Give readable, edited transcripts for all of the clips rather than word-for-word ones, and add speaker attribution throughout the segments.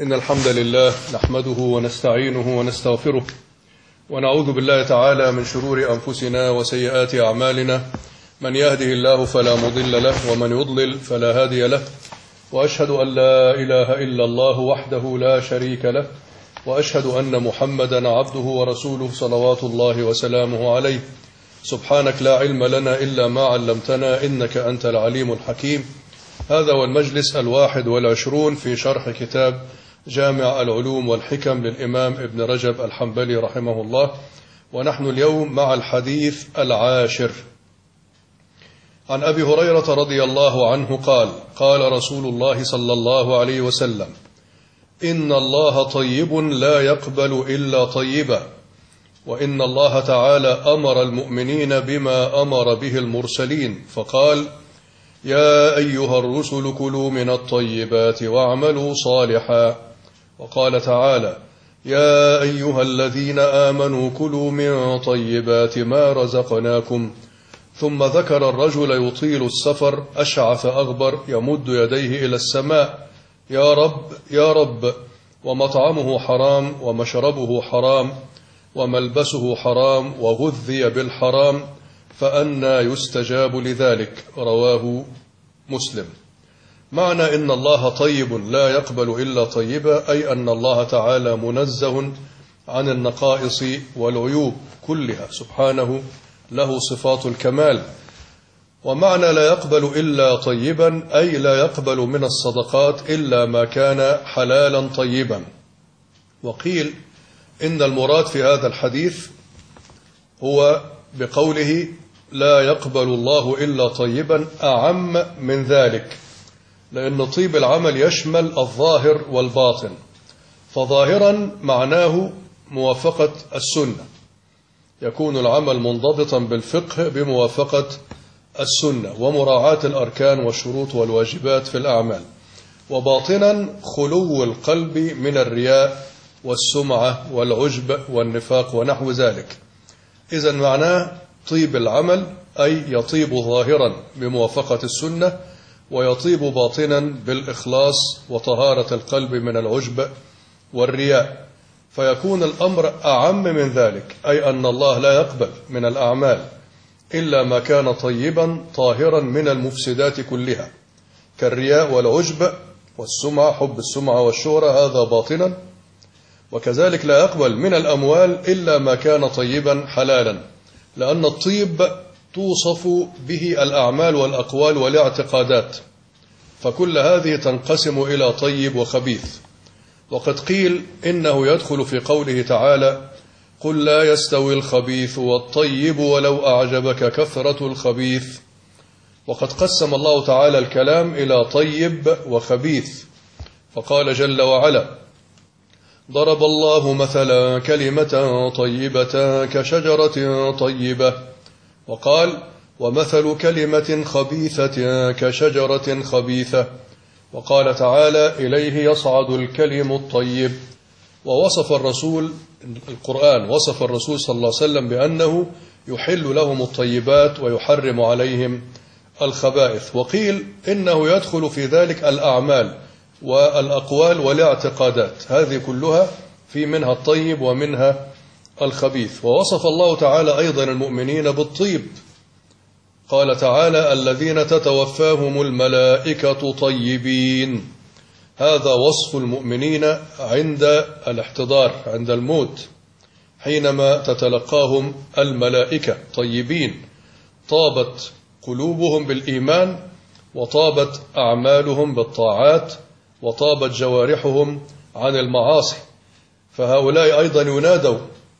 Speaker 1: إن الحمد لله نحمده ونستعينه ونستغفره ونعوذ بالله تعالى من شرور أنفسنا وسيئات أعمالنا. من يهده الله فلا مضل له ومن يضلل فلا هادي له، وأشهد أن لا إله إلا الله وحده لا شريك له، وأشهد أن محمدا عبده ورسوله صلوات الله وسلامه عليه. سبحانك لا علم لنا إلا ما علمتنا إنك أنت العليم الحكيم. هذا هو المجلس 21 في شرح كتاب جامع العلوم والحكم للإمام ابن رجب الحنبلي رحمه الله، ونحن اليوم مع الحديث 10. عن أبي هريرة رضي الله عنه قال: قال رسول الله صلى الله عليه وسلم: إن الله طيب لا يقبل إلا طيبا، وإن الله تعالى أمر المؤمنين بما أمر به المرسلين فقال: يا أيها الرسل كلوا من الطيبات واعملوا صالحا. وقال تعالى: يا أيها الذين آمنوا كلوا من طيبات ما رزقناكم. ثم ذكر الرجل يطيل السفر أشعث أغبر يمد يديه إلى السماء: يا رب يا رب، ومطعمه حرام ومشربه حرام وملبسه حرام وغذي بالحرام، فأنى يستجاب لذلك. رواه مسلم. معنى إن الله طيب لا يقبل إلا طيبا، أي أن الله تعالى منزه عن النقائص والعيوب كلها سبحانه، له صفات الكمال. ومعنى لا يقبل إلا طيبا أي لا يقبل من الصدقات إلا ما كان حلالا طيبا. وقيل إن المراد في هذا الحديث هو بقوله لا يقبل الله إلا طيبا أعم من ذلك، لأن طيب العمل يشمل الظاهر والباطن. فظاهرا معناه موافقة السنة، يكون العمل منضبطا بالفقه بموافقة السنة ومراعاة الأركان والشروط والواجبات في الأعمال. وباطنا خلو القلب من الرياء والسمعة والعجب والنفاق ونحو ذلك. إذن معناه طيب العمل أي يطيب ظاهرا بموافقة السنة، ويطيب باطنا بالإخلاص وطهارة القلب من العجب والرياء. فيكون الأمر أعم من ذلك، أي أن الله لا يقبل من الأعمال إلا ما كان طيبا طاهرا من المفسدات كلها، كالرياء والعجب والسمعة، حب السمعة والشهرة، هذا باطنا. وكذلك لا يقبل من الأموال إلا ما كان طيبا حلالا، لأن الطيب توصف به الأعمال والأقوال والاعتقادات، فكل هذه تنقسم إلى طيب وخبيث. وقد قيل إنه يدخل في قوله تعالى: قل لا يستوي الخبيث والطيب ولو أعجبك كثرة الخبيث. وقد قسم الله تعالى الكلام إلى طيب وخبيث، فقال جل وعلا: ضرب الله مثلا كلمة طيبة كشجرة طيبة. وقال: ومثل كلمة خبيثة كشجرة خبيثة. وقال تعالى: إليه يصعد الكلم الطيب. ووصف القرآن وصف الرسول صلى الله عليه وسلم بأنه يحل لهم الطيبات ويحرم عليهم الخبائث. وقيل إنه يدخل في ذلك الأعمال والأقوال والاعتقادات، هذه كلها في منها الطيب ومنها الخبيث. ووصف الله تعالى أيضا المؤمنين بالطيب، قال تعالى: الذين تتوفاهم الملائكة طيبين. هذا وصف المؤمنين عند الاحتضار، عند الموت، حينما تتلقاهم الملائكة طيبين، طابت قلوبهم بالإيمان، وطابت أعمالهم بالطاعات، وطابت جوارحهم عن المعاصي. فهؤلاء أيضا ينادوا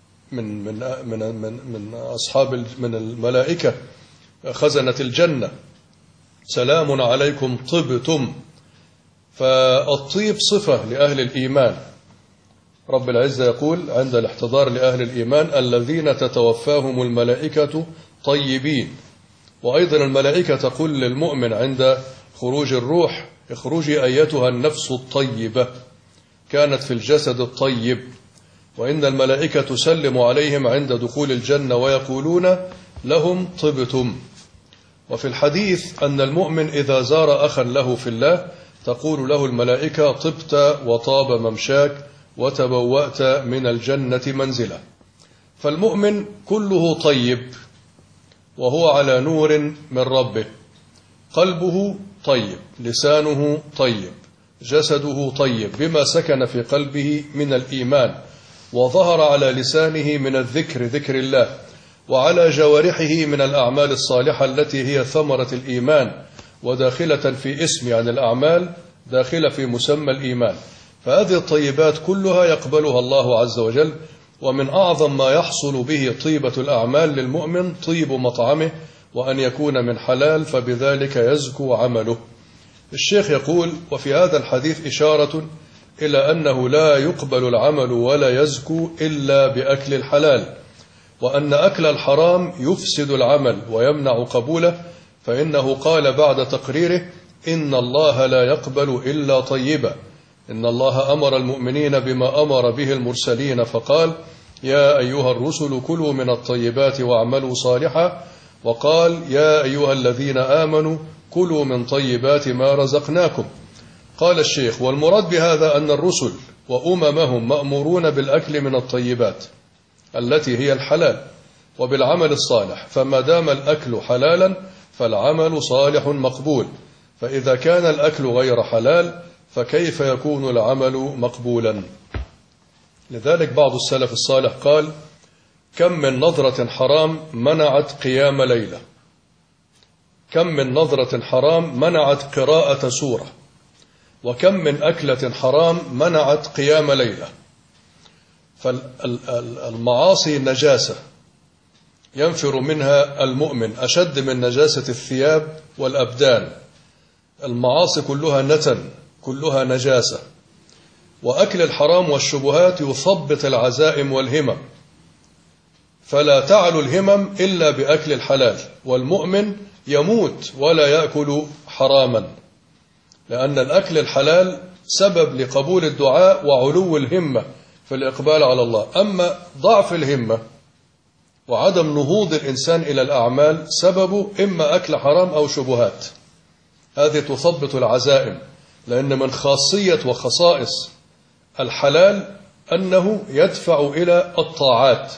Speaker 1: من أصحاب من الملائكة خزنة الجنة: سلام عليكم طبتم. فالطيب صفة لأهل الإيمان. رب العزة يقول عند الاحتضار لأهل الإيمان: الذين تتوفاهم الملائكة طيبين. وأيضا الملائكة تقول للمؤمن عند خروج الروح: اخرجي أيتها النفس الطيبة، كانت في الجسد الطيب. وإن الملائكة تسلم عليهم عند دخول الجنة ويقولون لهم طبتم. وفي الحديث أن المؤمن إذا زار أخا له في الله تقول له الملائكة: طبت وطاب ممشاك وتبوأت من الجنة منزلا. فالمؤمن كله طيب، وهو على نور من ربه، قلبه طيب، لسانه طيب، جسده طيب بما سكن في قلبه من الإيمان وظهر على لسانه من الذكر، ذكر الله، وعلى جوارحه من الأعمال الصالحة التي هي ثمرة الإيمان وداخلة في اسم، يعني الأعمال داخلة في مسمى الإيمان. فهذه الطيبات كلها يقبلها الله عز وجل. ومن أعظم ما يحصل به طيبة الأعمال للمؤمن طيب مطعمه، وأن يكون من حلال، فبذلك يزكو عمله. الشيخ يقول: وفي هذا الحديث إشارة إلى أنه لا يقبل العمل ولا يزكو إلا بأكل الحلال، وأن أكل الحرام يفسد العمل ويمنع قبوله، فإنه قال بعد تقريره: إن الله لا يقبل إلا طيبا. إن الله أمر المؤمنين بما أمر به المرسلين، فقال: يا أيها الرسل كلوا من الطيبات واعملوا صالحا، وقال: يا أيها الذين آمنوا كلوا من طيبات ما رزقناكم. قال الشيخ: والمراد بهذا أن الرسل وأممهم مأمورون بالأكل من الطيبات التي هي الحلال وبالعمل الصالح، فما دام الأكل حلالا فالعمل صالح مقبول، فإذا كان الأكل غير حلال فكيف يكون العمل مقبولا؟ لذلك بعض السلف الصالح قال: كم من نظرة حرام منعت قيام ليلة، كم من نظرة حرام منعت قراءة سورة، وكم من أكلة حرام منعت قيام ليلة. فالمعاصي نجاسة ينفر منها المؤمن أشد من نجاسة الثياب والأبدان. المعاصي كلها نتن، كلها نجاسة. وأكل الحرام والشبهات يثبط العزائم والهمم، فلا تعلو الهمم إلا بأكل الحلال. والمؤمن يموت ولا يأكل حراما، لأن الأكل الحلال سبب لقبول الدعاء وعلو الهمة في الإقبال على الله. أما ضعف الهمة وعدم نهوض الإنسان إلى الأعمال سببه إما أكل حرام أو شبهات. هذه تثبط العزائم، لأن من خاصية وخصائص الحلال أنه يدفع إلى الطاعات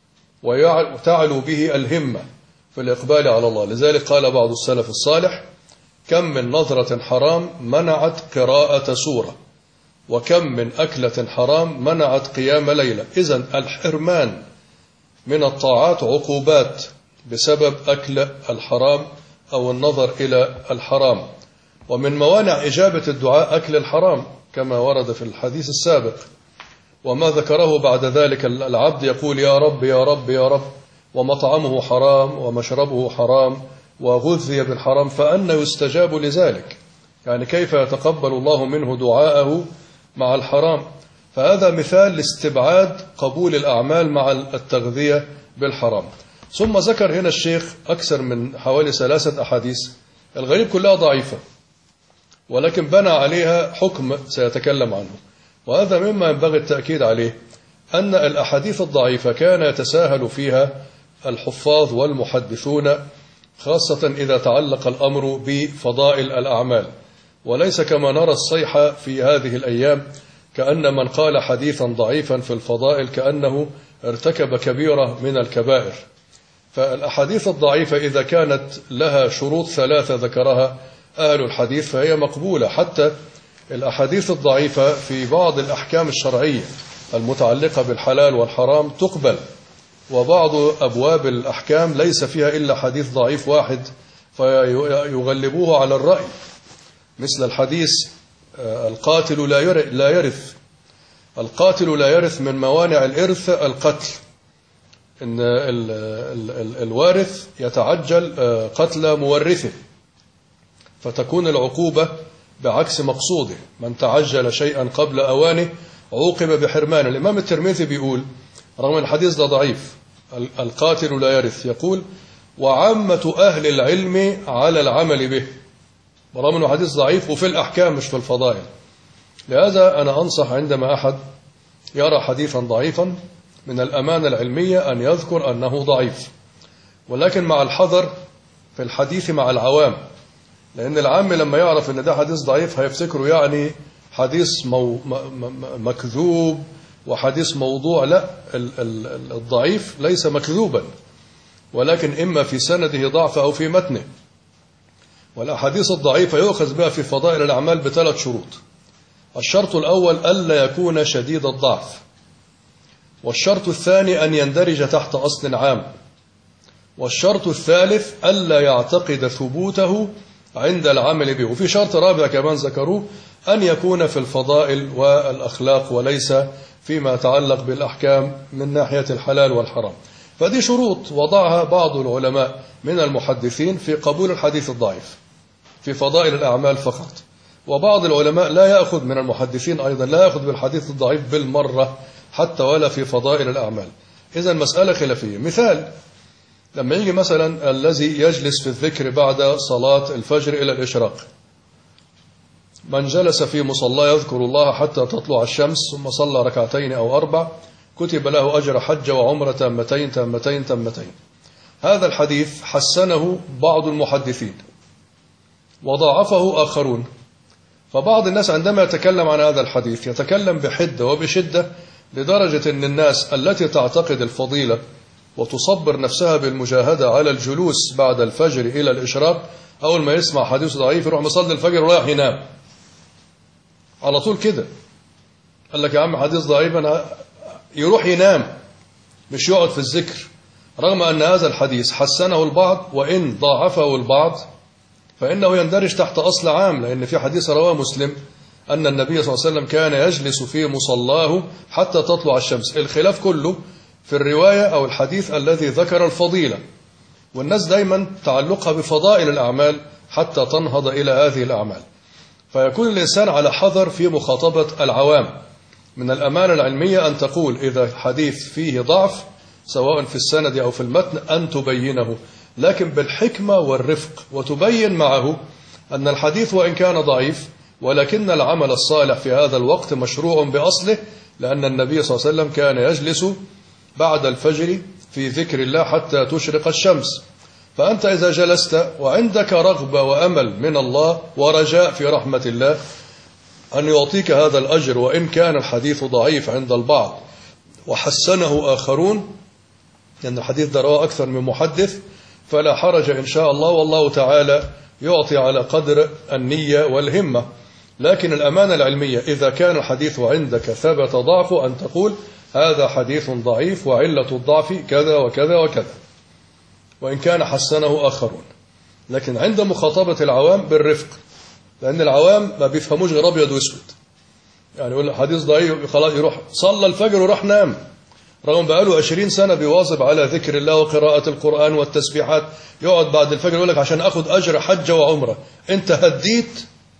Speaker 1: وتعلو به الهمة في الإقبال على الله. لذلك قال بعض السلف الصالح: كم من نظرة حرام منعت قراءة سورة، وكم من أكلة حرام منعت قيام ليلة. إذن الحرمان من الطاعات عقوبات بسبب أكل الحرام أو النظر إلى الحرام. ومن موانع إجابة الدعاء أكل الحرام كما ورد في الحديث السابق، وما ذكره بعد ذلك العبد يقول: يا رب يا رب يا رب، ومطعمه حرام ومشربه حرام وغذي بالحرام، فأنى يستجاب لذلك؟ يعني كيف يتقبل الله منه دعاءه مع الحرام؟ فهذا مثال لاستبعاد قبول الأعمال مع التغذية بالحرام. ثم ذكر هنا الشيخ أكثر من حوالي 3 أحاديث، الغريب كلها ضعيفة، ولكن بنى عليها حكم سيتكلم عنه. وهذا مما ينبغي التأكيد عليه، أن الأحاديث الضعيفة كان يتساهل فيها الحفاظ والمحدثون، خاصة إذا تعلق الأمر بفضائل الأعمال، وليس كما نرى الصيحة في هذه الأيام، كأن من قال حديثا ضعيفا في الفضائل كأنه ارتكب كبيرة من الكبائر. فالأحاديث الضعيفة إذا كانت لها شروط 3 ذكرها أهل الحديث فهي مقبولة. حتى الأحاديث الضعيفة في بعض الأحكام الشرعية المتعلقة بالحلال والحرام تقبل، وبعض أبواب الأحكام ليس فيها إلا حديث ضعيف واحد فيغلبوه على الرأي، مثل الحديث: القاتل لا يرث. القاتل لا يرث، من موانع الإرث القتل، إن الوارث يتعجل قتل مورثه، فتكون العقوبة بعكس مقصوده. من تعجل شيئا قبل أوانه عوقب بحرمانه. الإمام الترمذي بيقول رغم الحديث ده ضعيف: القاتل لا يرث، يقول: وعامة أهل العلم على العمل به، برغم أنه حديث ضعيف وفي الأحكام مش في الفضائل. لهذا أنا أنصح عندما أحد يرى حديثا ضعيفا من الأمانة العلمية أن يذكر أنه ضعيف، ولكن مع الحذر في الحديث مع العوام، لأن العام لما يعرف أن ده حديث ضعيف هيفتكره يعني حديث مكذوب وحديث موضوع. لا، الضعيف ليس مكذوبا، ولكن إما في سنده ضعف أو في متنه. والأحاديث الضعيفة يؤخذ بها في فضائل الأعمال ب3 شروط. الشرط الأول ألا يكون شديد الضعف، والشرط الثاني أن يندرج تحت أصل عام، والشرط الثالث ألا يعتقد ثبوته عند العمل به. وفي شرط رابع كمان ذكروه، أن يكون في الفضائل والأخلاق وليس فيما يتعلق بالأحكام من ناحية الحلال والحرام. فدي شروط وضعها بعض العلماء من المحدثين في قبول الحديث الضعيف في فضائل الأعمال فقط. وبعض العلماء لا يأخذ من المحدثين أيضا لا يأخذ بالحديث الضعيف بالمرة حتى ولا في فضائل الأعمال. إذن مسألة خلافية. مثال، لما يجي مثلا الذي يجلس في الذكر بعد صلاة الفجر إلى الإشراق، من جلس في مصلى يذكر الله حتى تطلع الشمس ثم صلى 2 أو 4 كتب له أجر حج وعمرة تامتين تامتين تامتين. هذا الحديث حسنه بعض المحدثين وضاعفه آخرون. فبعض الناس عندما يتكلم عن هذا الحديث يتكلم بحدة وبشدة لدرجة أن الناس التي تعتقد الفضيلة وتصبر نفسها بالمجاهدة على الجلوس بعد الفجر إلى الإشراق، أول ما يسمع حديث ضعيف يروح مصلي الفجر ورايح ينام على طول كده. قال لك يا عم حديث ضعيف، أنا يروح ينام مش يقعد في الذكر، رغم أن هذا الحديث حسنه البعض وإن ضاعفه البعض فإنه يندرج تحت أصل عام. لأن في حديث رواه مسلم أن النبي صلى الله عليه وسلم كان يجلس في مصلاه حتى تطلع الشمس. الخلاف كله في الرواية أو الحديث الذي ذكر الفضيلة، والناس دايما تعلقها بفضائل الأعمال حتى تنهض إلى هذه الأعمال. فيكون الإنسان على حذر في مخاطبة العوام. من الأمانة العلمية أن تقول إذا حديث فيه ضعف سواء في السند أو في المتن أن تبينه، لكن بالحكمة والرفق، وتبين معه أن الحديث وإن كان ضعيف ولكن العمل الصالح في هذا الوقت مشروع بأصله، لأن النبي صلى الله عليه وسلم كان يجلس بعد الفجر في ذكر الله حتى تشرق الشمس. فأنت إذا جلست وعندك رغبة وأمل من الله ورجاء في رحمة الله أن يعطيك هذا الأجر، وإن كان الحديث ضعيف عند البعض وحسنه آخرون، لأن الحديث ده رواه أكثر من محدث، فلا حرج إن شاء الله، والله تعالى يعطي على قدر النية والهمة. لكن الأمانة العلمية إذا كان الحديث عندك ثبت ضعفه أن تقول هذا حديث ضعيف وعلة الضعف كذا وكذا وكذا، وإن كان حسنه آخرون. لكن عند مخاطبة العوام بالرفق، لأن العوام ما بيفهموش غير أبيض وأسود. يعني يقول حديث ضعيف خلاص يروح صلى الفجر وراح نام، رغم بقاله 20 سنة بيواظب على ذكر الله وقراءة القرآن والتسبيحات، يقعد بعد الفجر يقول لك عشان أخذ أجر حج وعمرة. أنت هديت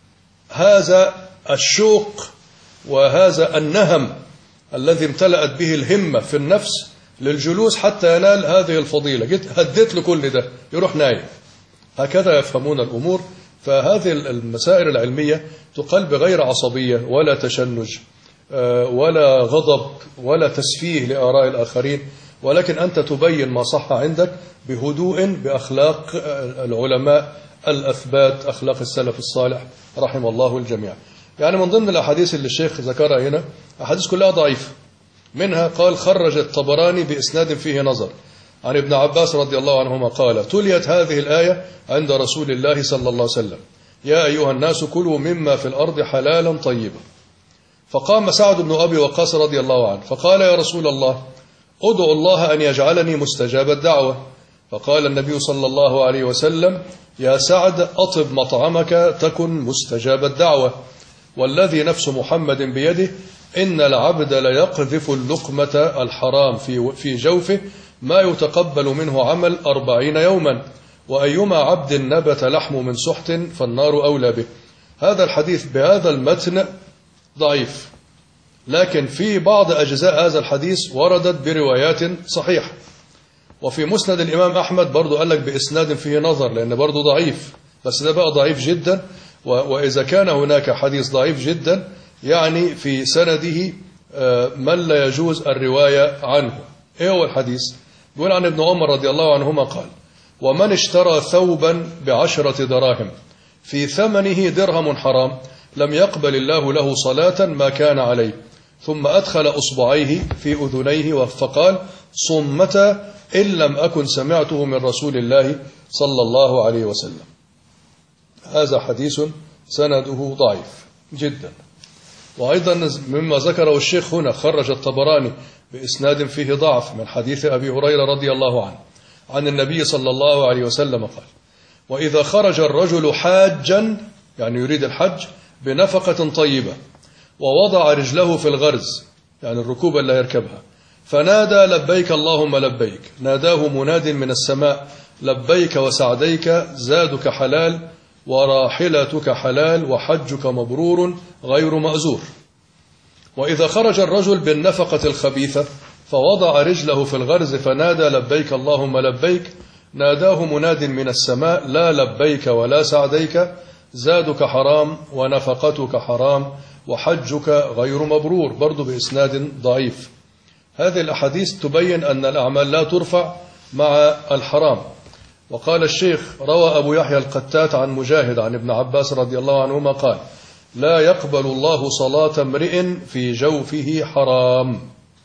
Speaker 1: هذا الشوق وهذا النهم الذي امتلأت به الهمة في النفس للجلوس حتى ينال هذه الفضيلة، جيت هديت له كل ده يروح نايم. هكذا يفهمون الأمور. فهذه المسائل العلمية تقال بغير عصبية ولا تشنج ولا غضب ولا تسفيه لآراء الآخرين، ولكن أنت تبين ما صح عندك بهدوء بأخلاق العلماء الأثبات، أخلاق السلف الصالح رحم الله الجميع. يعني من ضمن الأحاديث اللي الشيخ ذكرها هنا أحاديث كلها ضعيفة، منها قال خرج الطبراني بإسناد فيه نظر عن ابن عباس رضي الله عنهما قال تليت هذه الآية عند رسول الله صلى الله عليه وسلم يا أيها الناس كلوا مما في الأرض حلالا طيبا. فقام سعد بن أبي وقاص رضي الله عنه فقال يا رسول الله أدعو الله أن يجعلني مستجاب الدعوة. فقال النبي صلى الله عليه وسلم يا سعد أطب مطعمك تكن مستجاب الدعوة، والذي نفس محمد بيده إن العبد ليقذف اللقمة الحرام في جوفه ما يتقبل منه عمل 40 يوما، وأيما عبد نبت لحم من سحت فالنار أولى به. هذا الحديث بهذا المتن ضعيف، لكن في بعض أجزاء هذا الحديث وردت بروايات صحيحة. وفي مسند الإمام أحمد برضو قال لك بإسناد فيه نظر، لأن برضو ضعيف، بس ده بقى ضعيف جدا. وإذا كان هناك حديث ضعيف جدا يعني في سنده من لا يجوز الرواية عنه. إيه هو الحديث؟ يقول عن ابن عمر رضي الله عنهما قال ومن اشترى ثوبا ب10 دراهم في ثمنه درهم حرام لم يقبل الله له صلاة ما كان عليه. ثم أدخل أصبعيه في أذنيه فقال: صمة إن لم أكن سمعته من رسول الله صلى الله عليه وسلم. هذا حديث سنده ضعيف جدا. وأيضا مما ذكره الشيخ هنا خرج الطبراني بإسناد فيه ضعف من حديث أبي هريرة رضي الله عنه عن النبي صلى الله عليه وسلم قال: وإذا خرج الرجل حاجا، يعني يريد الحج، بنفقة طيبة ووضع رجله في الغرز، يعني الركوب اللي يركبها، فنادى: لبيك اللهم لبيك، ناداه مناد من السماء: لبيك وسعديك، زادك حلال وراحلتك حلال وحجك مبرور غير مأزور. وإذا خرج الرجل بالنفقة الخبيثة فوضع رجله في الغرز فنادى: لبيك اللهم لبيك، ناداه مناد من السماء: لا لبيك ولا سعديك، زادك حرام ونفقتك حرام وحجك غير مبرور، برضو بإسناد ضعيف. هذه الأحاديث تبين أن الأعمال لا ترفع مع الحرام. وقال الشيخ: روى أبو يحيى القتات عن مجاهد عن ابن عباس رضي الله عنهما قال: لا يقبل الله صلاة امرئ في جوفه حرام.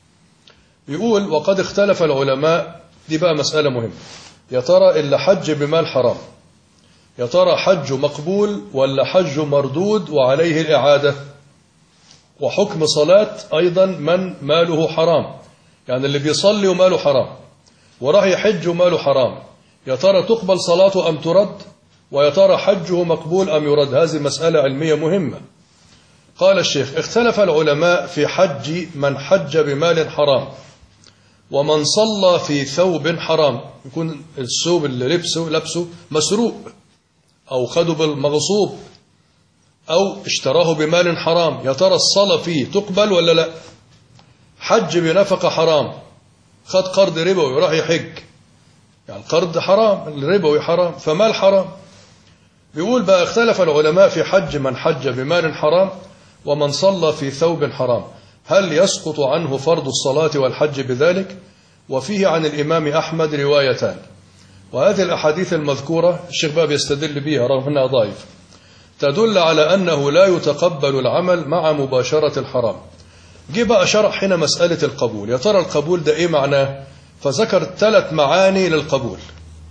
Speaker 1: يقول: وقد اختلف العلماء، دي بقى مسألة مهمة، يا ترى اللي حج بمال حرام يا ترى حج مقبول ولا حج مردود وعليه الإعادة؟ وحكم صلاة أيضا من ماله حرام، يعني اللي بيصلي وماله حرام وراح يحج وماله حرام، يا ترى تقبل صلاته أم ترد؟ ويا ترى حجه مقبول أم يرد؟ هذه مسألة علمية مهمة. قال الشيخ: اختلف العلماء في حج من حج بمال حرام ومن صلى في ثوب حرام، يكون الثوب اللي لبسه مسروق أو خده بالمغصوب أو اشتراه بمال حرام، يا ترى الصلاة فيه تقبل ولا لا؟ حج بنفقة حرام، خد قرض ربوي وراح يحج، يعني القرض حرام، الربوي حرام، فمال حرام. بيقول بقى: اختلف العلماء في حج من حج بمال حرام ومن صلى في ثوب حرام، هل يسقط عنه فرض الصلاة والحج بذلك؟ وفيه عن الإمام أحمد روايتان. وهذه الأحاديث المذكورة الشيخ باب يستدل بها رغم أنها ضعيف، تدل على أنه لا يتقبل العمل مع مباشرة الحرام. جه بقى شرح هنا مسألة القبول، يا ترى القبول ده إيه معناه؟ فذكر 3 معاني للقبول.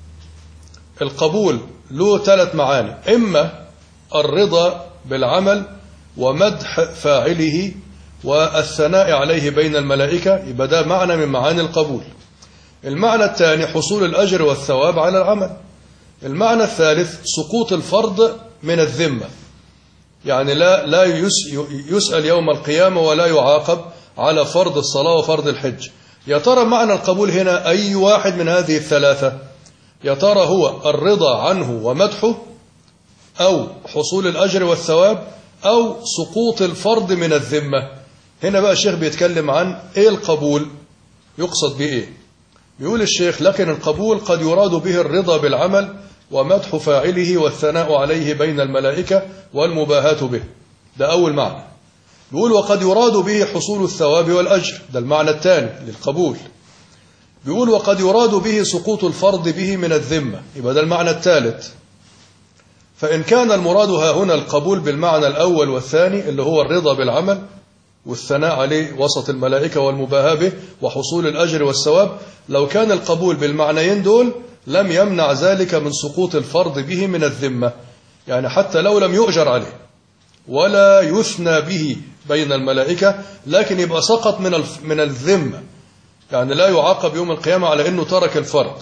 Speaker 1: القبول له 3 معاني: إما الرضا بالعمل ومدح فاعله والثناء عليه بين الملائكة، يبقى ده معنى من معاني القبول. المعنى الثاني حصول الأجر والثواب على العمل. المعنى الثالث سقوط الفرض من الذمة، يعني لا يسأل يوم القيامة ولا يعاقب على فرض الصلاة وفرض الحج. يا ترى معنى القبول هنا أي واحد من هذه ال3؟ يا ترى هو الرضا عنه ومدحه، أو حصول الأجر والثواب، أو سقوط الفرض من الذمة؟ هنا بقى الشيخ بيتكلم عن إيه القبول، يقصد به إيه. يقول الشيخ: لكن القبول قد يراد به الرضا بالعمل ومدح فاعله والثناء عليه بين الملائكة والمباهاة به، ده أول معنى. بيقول: وقد يراد به حصول الثواب والأجر، ده المعنى الثاني للقبول. بيقول: وقد يراد به سقوط الفرض به من الذمة، يبقى ده المعنى الثالث. فإن كان المراد ها هنا القبول بالمعنى الأول والثاني اللي هو الرضا بالعمل والثناء عليه وسط الملائكة والمباهاة به وحصول الأجر والثواب، لو كان القبول بالمعنيين دول لم يمنع ذلك من سقوط الفرض به من الذمة، يعني حتى لو لم يؤجر عليه ولا يثنى به بين الملائكة، لكن يبقى سقط من الذمة، يعني لا يعاقب يوم القيامة على أنه ترك الفرض.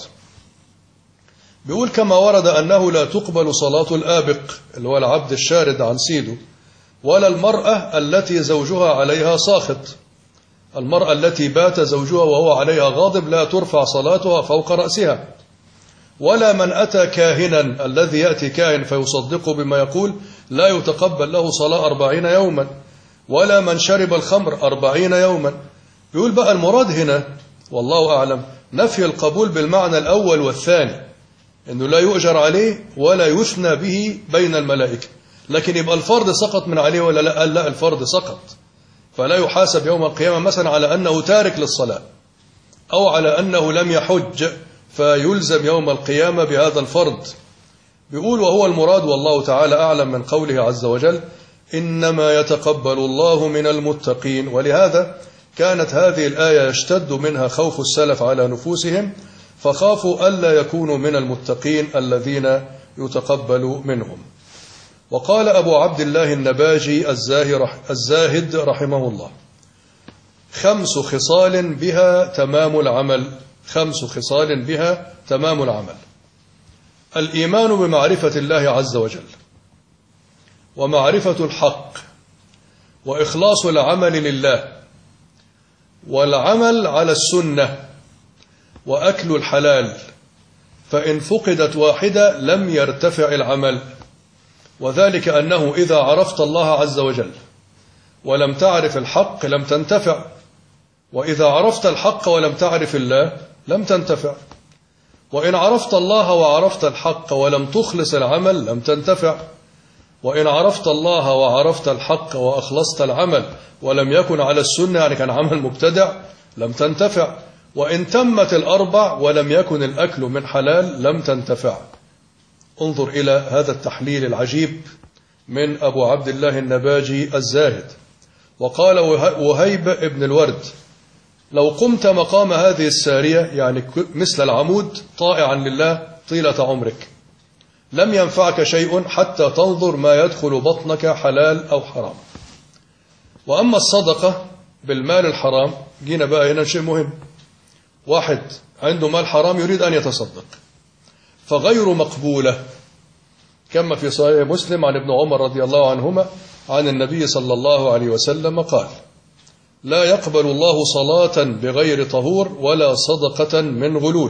Speaker 1: بيقول: كما ورد أنه لا تقبل صلاة الآبق اللي هو العبد الشارد عن سيده، ولا المرأة التي زوجها عليها ساخط. المرأة التي بات زوجها وهو عليها غاضب لا ترفع صلاتها فوق رأسها. ولا من أتى كاهنا، الذي يأتي كاهن فيصدقه بما يقول لا يتقبل له صلاة 40 يوما. ولا من شرب الخمر 40 يوما. يقول بقى المراد هنا والله أعلم نفي القبول بالمعنى الأول والثاني، أنه لا يؤجر عليه ولا يثنى به بين الملائكة، لكن يبقى الفرض سقط من عليه ولا لا؟ لا، الفرض سقط، فلا يحاسب يوم القيامة مثلا على أنه تارك للصلاة أو على أنه لم يحج فيلزم يوم القيامة بهذا الفرض. بيقول وهو المراد والله تعالى أعلم من قوله عز وجل إنما يتقبل الله من المتقين. ولهذا كانت هذه الآية يشتد منها خوف السلف على نفوسهم، فخافوا ألا يكونوا من المتقين الذين يتقبل منهم. وقال أبو عبد الله النباجي الزاهد رحمه الله 5 خصال بها تمام العمل. 5 خصال بها تمام العمل: الإيمان بمعرفة الله عز وجل، ومعرفة الحق، وإخلاص العمل لله، والعمل على السنة، وأكل الحلال، فإن فقدت واحدة لم يرتفع العمل. وذلك أنه إذا عرفت الله عز وجل ولم تعرف الحق لم تنتفع، وإذا عرفت الحق ولم تعرف الله لم تنتفع، وإن عرفت الله وعرفت الحق ولم تخلص العمل لم تنتفع، وإن عرفت الله وعرفت الحق وأخلصت العمل ولم يكن على السنة يعني كان عمل مبتدع لم تنتفع، وإن تمت الأربع ولم يكن الأكل من حلال لم تنتفع. انظر إلى هذا التحليل العجيب من أبو عبد الله النباجي الزاهد. وقال وهيب ابن الورد لو قمت مقام هذه السارية يعني مثل العمود طائعا لله طيلة عمرك لم ينفعك شيء حتى تنظر ما يدخل بطنك حلال أو حرام. وأما الصدقة بالمال الحرام، جينا بقى هنا شيء مهم. واحد عنده مال حرام يريد أن يتصدق فغير مقبولة، كما في صحيح مسلم عن ابن عمر رضي الله عنهما عن النبي صلى الله عليه وسلم قال لا يقبل الله صلاة بغير طهور ولا صدقة من غلول.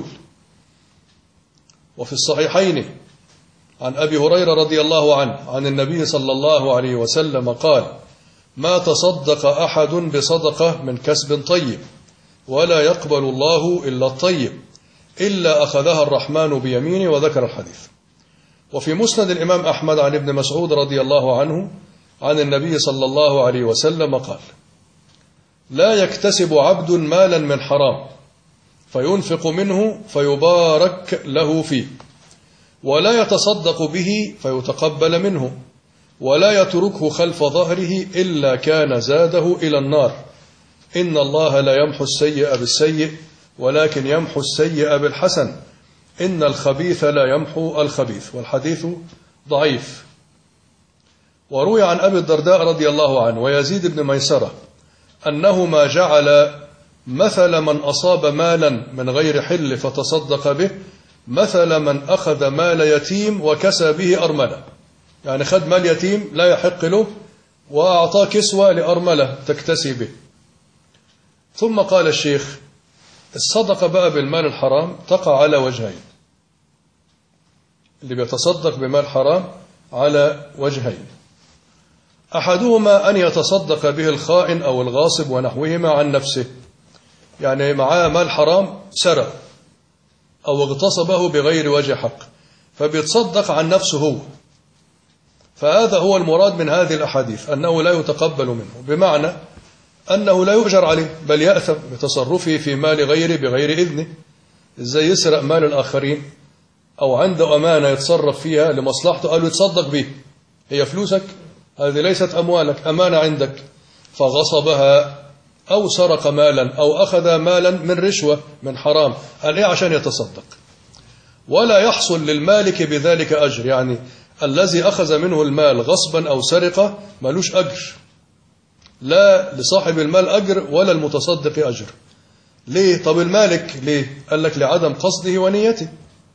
Speaker 1: وفي الصحيحين عن أبي هريرة رضي الله عنه عن النبي صلى الله عليه وسلم قال ما تصدق أحد بصدقة من كسب طيب ولا يقبل الله إلا الطيب إلا أخذها الرحمن بيمينه، وذكر الحديث. وفي مسند الإمام أحمد عن ابن مسعود رضي الله عنه عن النبي صلى الله عليه وسلم قال لا يكتسب عبد مالا من حرام فينفق منه فيبارك له فيه، ولا يتصدق به فيتقبل منه، ولا يتركه خلف ظهره إلا كان زاده إلى النار. إن الله لا يمحو السيء بالسيء ولكن يمحو السيء بالحسن، إن الخبيث لا يمحو الخبيث. والحديث ضعيف. وروي عن أبي الدرداء رضي الله عنه ويزيد بن ميسرة أنهما جعل مثل من أصاب مالا من غير حل فتصدق به مثل من أخذ مال يتيم وكسى به أرملة، يعني خد مال يتيم لا يحق له وأعطاه كسوة لأرملة تكتسي به. ثم قال الشيخ الصدقة بقى بالمال الحرام تقع على وجهين، اللي بيتصدق بمال حرام على وجهين: أحدهما أن يتصدق به الخائن أو الغاصب ونحوهما عن نفسه، يعني معاه مال حرام سرق أو اغتصبه بغير وجه حق فبيتصدق عن نفسه هو، فهذا هو المراد من هذه الأحاديث أنه لا يتقبل منه، بمعنى أنه لا يؤجر عليه بل يأثم بتصرفه في مال غيره بغير إذنه. إزاي يسرق مال الآخرين أو عنده أمانة يتصرف فيها لمصلحته قالوا يتصدق به، هي فلوسك هذه ليست أموالك، أمانة عندك، فغصبها أو سرق مالا أو أخذ مالا من رشوة من حرام، قال إيه عشان يتصدق، ولا يحصل للمالك بذلك أجر، يعني الذي أخذ منه المال غصبا أو سرقة ملوش أجر، لا لصاحب المال أجر ولا المتصدق أجر. ليه؟ طب المالك ليه؟ قال لك لعدم قصده ونيته.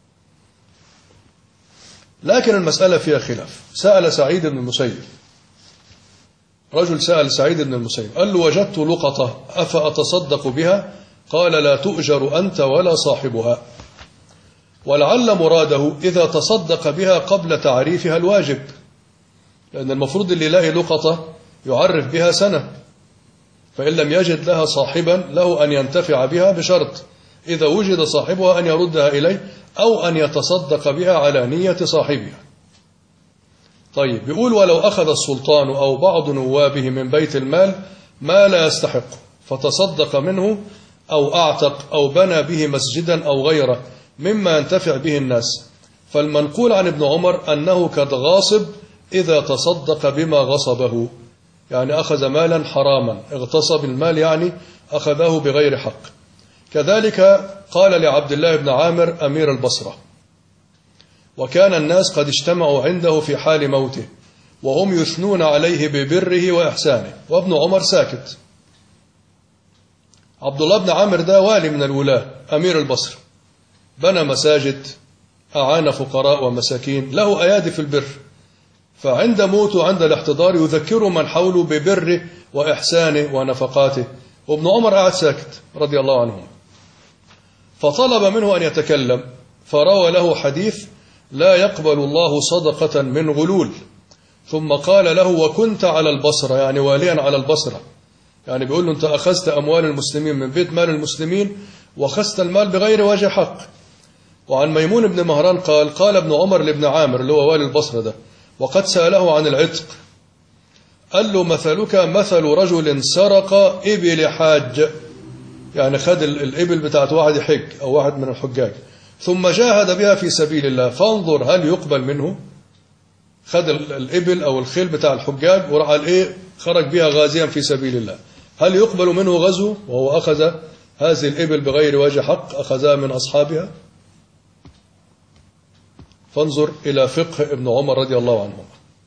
Speaker 1: لكن المسألة فيها خلاف. سأل سعيد بن المسيب، رجل سأل سعيد بن المسيب قال له وجدت لقطة أفأتصدق بها؟ قال لا تؤجر أنت ولا صاحبها. ولعل مراده إذا تصدق بها قبل تعريفها الواجب، لأن المفروض اللي يلاقي لقطة يعرف بها سنة، فإن لم يجد لها صاحبا له أن ينتفع بها بشرط إذا وجد صاحبها أن يردها إليه أو أن يتصدق بها على نية صاحبها. طيب يقول ولو أخذ السلطان أو بعض نوابه من بيت المال ما لا يستحق فتصدق منه أو أعتق أو بنى به مسجدا أو غيره مما ينتفع به الناس، فالمنقول عن ابن عمر أنه كالغاصب إذا تصدق بما غصبه، يعني أخذ مالا حراما، اغتصب المال يعني أخذه بغير حق. كذلك قال لعبد الله بن عامر أمير البصرة، وكان الناس قد اجتمعوا عنده في حال موته وهم يثنون عليه ببره وإحسانه، وابن عمر ساكت. عبد الله بن عامر ده والي من الولاة، أمير البصرة، بنى مساجد، أعان فقراء ومساكين، له أيادي في البر، فعند موته عند الاحتضار يذكر من حوله ببره وإحسانه ونفقاته، وابن عمر قاعد ساكت رضي الله عنه. فطلب منه أن يتكلم، فروى له حديث لا يقبل الله صدقة من غلول، ثم قال له وكنت على البصرة، يعني واليا على البصرة، يعني بيقول له أنت أخذت أموال المسلمين من بيت مال المسلمين وأخذت المال بغير وجه حق. وعن ميمون بن مهران قال ابن عمر لابن عامر اللي هو والي البصرة ده، وقد سأله عن العتق، قال له مثلك مثل رجل سرق إبل حاج، يعني خد الإبل بتاعت واحد حج أو واحد من الحجاج ثم جاهد بها في سبيل الله، فانظر هل يقبل منه. خد الإبل أو الخيل بتاع الحجاج وراح خرج بها غازيا في سبيل الله، هل يقبل منه غزو وهو أخذ هذه الإبل بغير وجه حق أخذها من أصحابها؟ فانظر إلى فقه ابن عمر رضي الله عنه.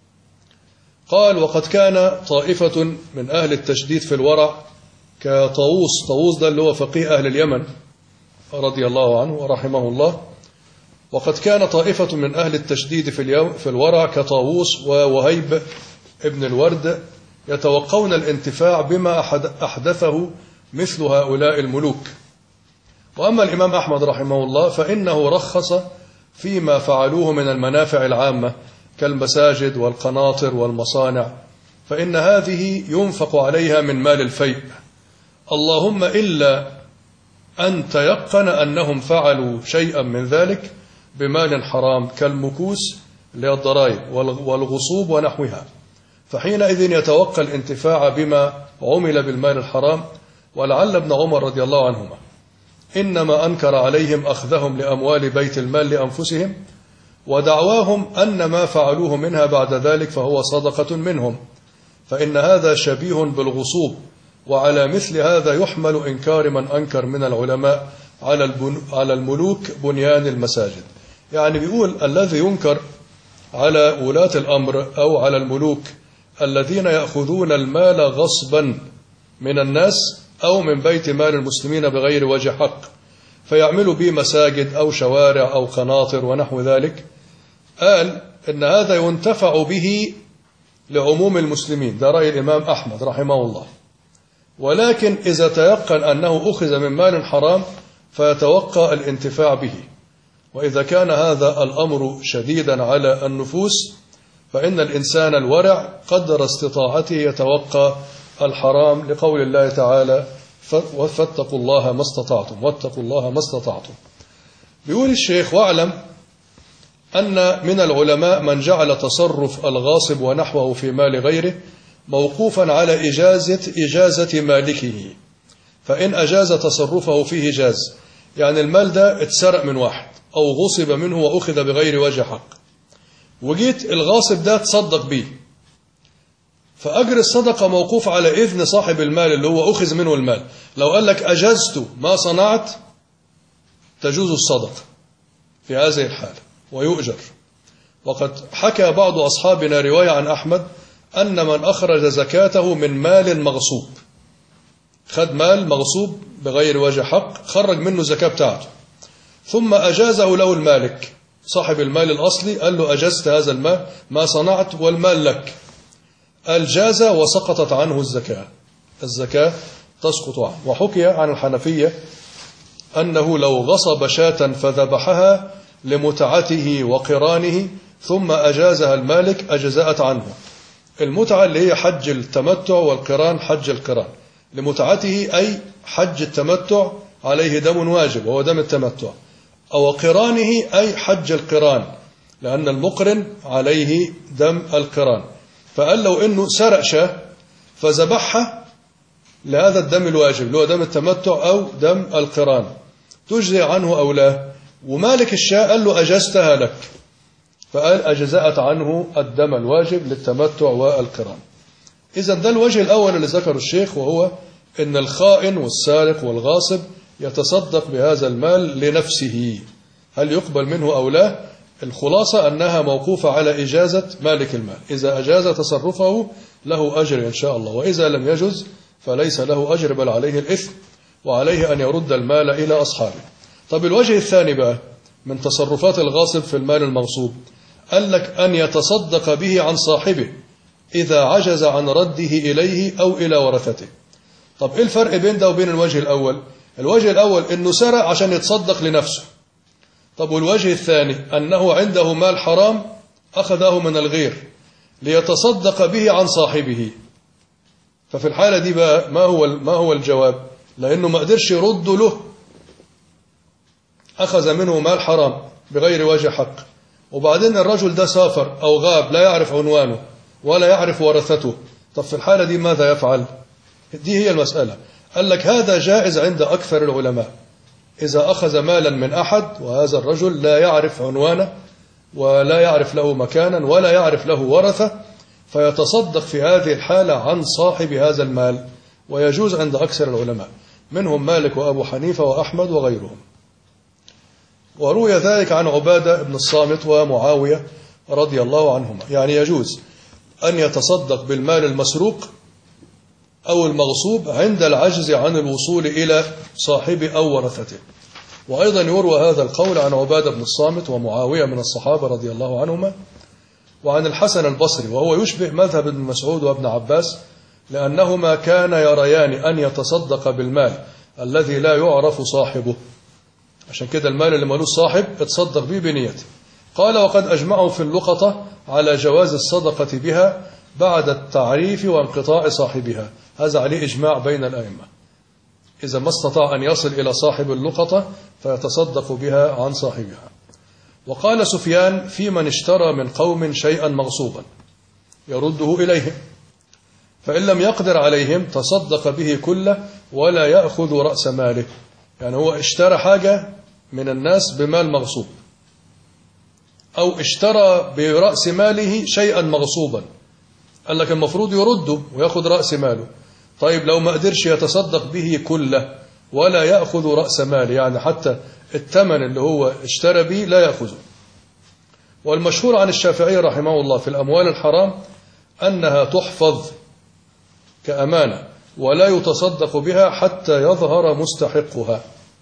Speaker 1: قال وقد كان طائفة من أهل التشديد في الورع كطاووس، طاووس ده اللي هو فقيه أهل اليمن رضي الله عنه ورحمه الله، وقد كان طائفة من أهل التشديد في الورع كطاووس ووهيب ابن الورد يتوقون الانتفاع بما أحدثه مثل هؤلاء الملوك. وأما الإمام أحمد رحمه الله فإنه رخص فيما فعلوه من المنافع العامة كالمساجد والقناطر والمصانع، فإن هذه ينفق عليها من مال الفيء، اللهم إلا أن تيقن أنهم فعلوا شيئا من ذلك بمال حرام كالمكوس للضرائب والغصوب ونحوها، فحينئذ يتوقع الانتفاع بما عمل بالمال الحرام. ولعل ابن عمر رضي الله عنهما إنما أنكر عليهم أخذهم لأموال بيت المال لأنفسهم، ودعواهم أن ما فعلوه منها بعد ذلك فهو صدقة منهم، فإن هذا شبيه بالغصوب. وعلى مثل هذا يحمل إنكار من أنكر من العلماء على الملوك بنيان المساجد، يعني بيقول الذي ينكر على ولاة الأمر أو على الملوك الذين يأخذون المال غصبا من الناس أو من بيت مال المسلمين بغير وجه حق فيعملوا به مساجد أو شوارع أو قناطر ونحو ذلك، قال إن هذا ينتفع به لعموم المسلمين، ده رأي الإمام أحمد رحمه الله، ولكن إذا تيقن أنه أخذ من مال حرام فيتوقع الانتفاع به. وإذا كان هذا الأمر شديدا على النفوس فإن الإنسان الورع قدر استطاعته يتوقع الحرام، لقول الله تعالى فاتقوا الله ما استطعتم، واتقوا الله ما استطعتم. بيقول الشيخ واعلم أن من العلماء من جعل تصرف الغاصب ونحوه في مال غيره موقوفا على إجازة مالكه، فإن أجاز تصرفه فيه جاز، يعني المال ده اتسرق من واحد أو غصب منه وأخذ بغير وجه حق، وجيت الغاصب ده تصدق به، فأجر الصدقة موقوف على إذن صاحب المال اللي هو أخذ منه المال. لو قال لك أجزت ما صنعت تجوز الصدقة في هذه الحالة ويؤجر. وقد حكى بعض أصحابنا رواية عن أحمد أن من أخرج زكاته من مال مغصوب، خد مال مغصوب بغير وجه حق خرج منه الزكاة بتاعته، ثم أجازه له المالك صاحب المال الأصلي، قال له أجزت هذا المال ما صنعت والمال لك، الجاز وسقطت عنه الزكاة تسقط عنه. وحكي عن الحنفية أنه لو غصب شاة فذبحها لمتعته وقرانه ثم أجازها المالك أجزأت عنه. المتعة اللي هي حج التمتع، والقران حج القران. لمتعته أي حج التمتع عليه دم واجب وهو دم التمتع، أو قرانه أي حج القران لأن المقرن عليه دم القران. فقال لو إنه سرق شاة فذبحها لهذا الدم الواجب اللي هو دم التمتع أو دم القران تجزي عنه أو لا؟ ومالك الشاة قال له أجزتها لك، فقال أجزأت عنه الدم الواجب للتمتع والقران. إذن ده الوجه الأول اللي ذكره الشيخ، وهو أن الخائن والسارق والغاصب يتصدق بهذا المال لنفسه، هل يقبل منه أو لا؟ الخلاصة أنها موقوفة على إجازة مالك المال، إذا أجاز تصرفه له أجر إن شاء الله، وإذا لم يجز فليس له أجر بل عليه الإثم، وعليه أن يرد المال إلى أصحابه. طب الوجه الثاني بقى من تصرفات الغاصب في المال المغصوب، قال لك أن يتصدق به عن صاحبه إذا عجز عن رده إليه أو إلى ورثته. طب إيه الفرق بين ده وبين الوجه الأول؟ الوجه الأول إنه سرق عشان يتصدق لنفسه. طب والوجه الثاني أنه عنده مال حرام أخذه من الغير ليتصدق به عن صاحبه. ففي الحالة دي بقى ما هو الجواب؟ لأنه ما قدرش يرد له، أخذ منه مال حرام بغير وجه حق، وبعدين الرجل ده سافر أو غاب لا يعرف عنوانه ولا يعرف ورثته. طب في الحالة دي ماذا يفعل؟ دي هي المسألة. قال لك هذا جائز عند أكثر العلماء، إذا أخذ مالا من أحد وهذا الرجل لا يعرف عنوانه ولا يعرف له مكانا ولا يعرف له ورثة، فيتصدق في هذه الحالة عن صاحب هذا المال، ويجوز عند أكثر العلماء منهم مالك وأبو حنيفة وأحمد وغيرهم. وروي ذلك عن عبادة بن الصامت ومعاوية رضي الله عنهما، يعني يجوز أن يتصدق بالمال المسروق أو المغصوب عند العجز عن الوصول إلى صاحبه أو ورثته. وأيضا يروى هذا القول عن عبادة بن الصامت ومعاوية من الصحابة رضي الله عنهما، وعن الحسن البصري، وهو يشبه مذهب ابن مسعود وابن عباس، لأنهما كان يريان أن يتصدق بالمال الذي لا يعرف صاحبه، عشان كده المال اللي مالوش صاحب اتصدق به بنيته. قال وقد أجمعوا في اللقطة على جواز الصدقة بها بعد التعريف وانقطاع صاحبها، هذا عليه إجماع بين الأئمة. إذا ما استطاع أن يصل إلى صاحب اللقطة فيتصدق بها عن صاحبها. وقال سفيان في من اشترى من قوم شيئا مغصوبا يرده إليهم، فإن لم يقدر عليهم تصدق به كله ولا يأخذ رأس ماله. يعني هو اشترى حاجة من الناس بمال مغصوب، أو اشترى برأس ماله شيئا مغصوبا، قال لك المفروض يرده ويأخذ رأس ماله. طيب لو ما قدرش يتصدق به كله ولا يأخذ رأس ماله، يعني حتى الثمن اللي هو اشترى به لا يأخذه. والمشهور عن الشافعي رحمه الله في الأموال الحرام أنها تحفظ كأمانة ولا يتصدق بها حتى يظهر مستحقها.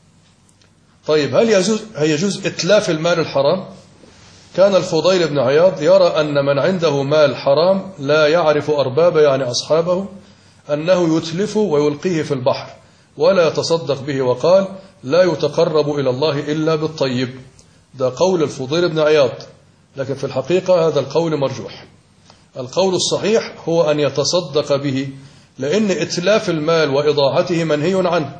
Speaker 1: طيب هل يجوز إتلاف المال الحرام؟ كان الفضيل بن عياض يرى أن من عنده مال حرام لا يعرف أربابه يعني أصحابه أنه يتلفه ويلقيه في البحر ولا يتصدق به، وقال لا يتقرب إلى الله إلا بالطيب. ده قول الفضيل بن عياض، لكن في الحقيقة هذا القول مرجوح. القول الصحيح هو أن يتصدق به، لأن إتلاف المال وإضاعته منهي عنه،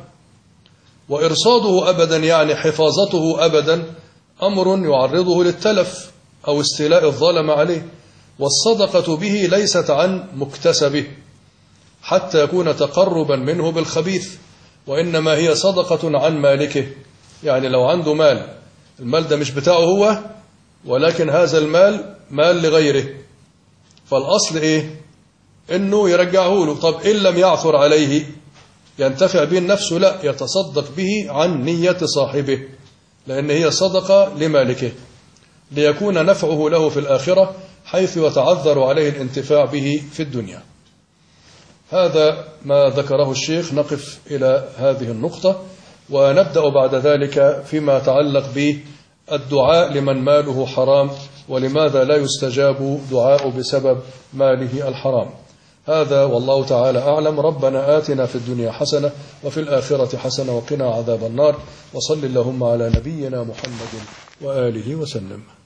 Speaker 1: وإرصاده أبدا يعني حفاظته أبدا أمر يعرضه للتلف أو استيلاء الظالم عليه. والصدقة به ليست عن مكتسبه حتى يكون تقربا منه بالخبيث، وإنما هي صدقة عن مالكه. يعني لو عنده مال، المال ده مش بتاعه هو، ولكن هذا المال مال لغيره، فالأصل إيه؟ إنه يرجعه له. طب إن لم يعثر عليه ينتفع به نفسه، لا، يتصدق به عن نية صاحبه، لأن هي صدقة لمالكه ليكون نفعه له في الآخرة حيث يتعذر عليه الانتفاع به في الدنيا. هذا ما ذكره الشيخ. نقف إلى هذه النقطة ونبدأ بعد ذلك فيما يتعلق بالدعاء لمن ماله حرام، ولماذا لا يستجاب دعاء بسبب ماله الحرام. هذا والله تعالى أعلم. ربنا آتنا في الدنيا حسنة وفي الآخرة حسنة وقنا عذاب النار، وصل اللهم على نبينا محمد وآله وسلم.